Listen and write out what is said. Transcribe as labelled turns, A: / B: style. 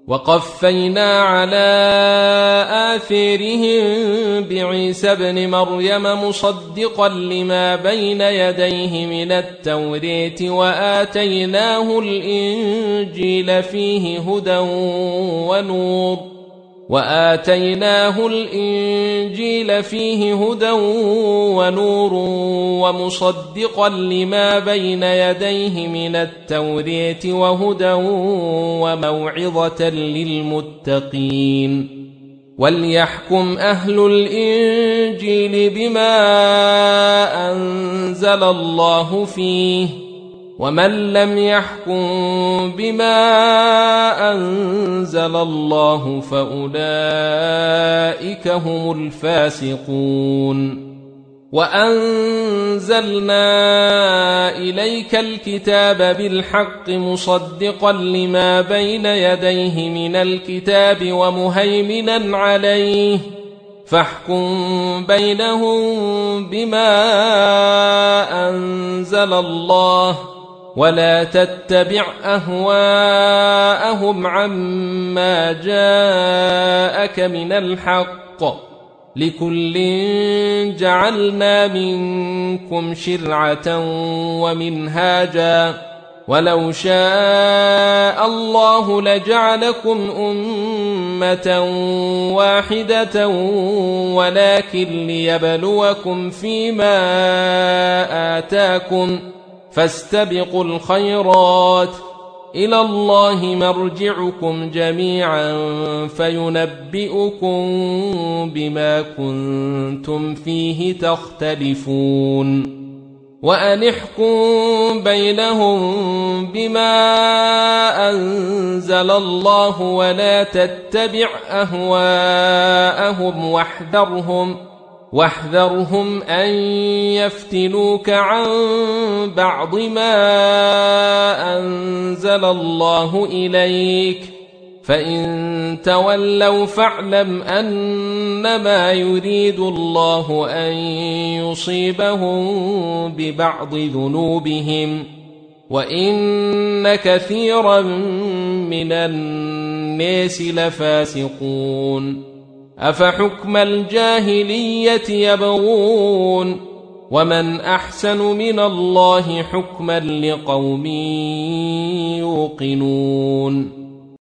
A: وقفينا على آثارهم بعيسى ابن مريم مصدقا لما بين يديه من التوراة وآتيناه الإنجيل فيه هدى ونور ومصدقا لما بين يديه من التوراة وهدى وموعظة للمتقين وليحكم أهل الإنجيل بما أنزل الله فيه ومن لم يحكم بما أنزل الله فأولئك هم الفاسقون وأنزلنا إليك الكتاب بالحق مصدقا لما بين يديه من الكتاب ومهيمنا عليه فاحكم بينهم بما أنزل الله ولا تتبع أهواءهم عما جاءك من الحق لكل جعلنا منكم شرعة ومنهاجا ولو شاء الله لجعلكم أمة واحدة ولكن ليبلوكم فيما آتاكم فاستبقوا الخيرات إلى الله مرجعكم جميعا فينبئكم بما كنتم فيه تختلفون وأن احكم بينهم بما أنزل الله ولا تتبع أهواءهم واحذرهم أن يفتنوك عن بعض ما أنزل الله إليك فإن تولوا فاعلم أنما يريد الله أن يصيبهم ببعض ذنوبهم وإن كثيرا من الناس لفاسقون أفحكم الجاهلية يبغون ومن أحسن من الله حكما لقوم يوقنون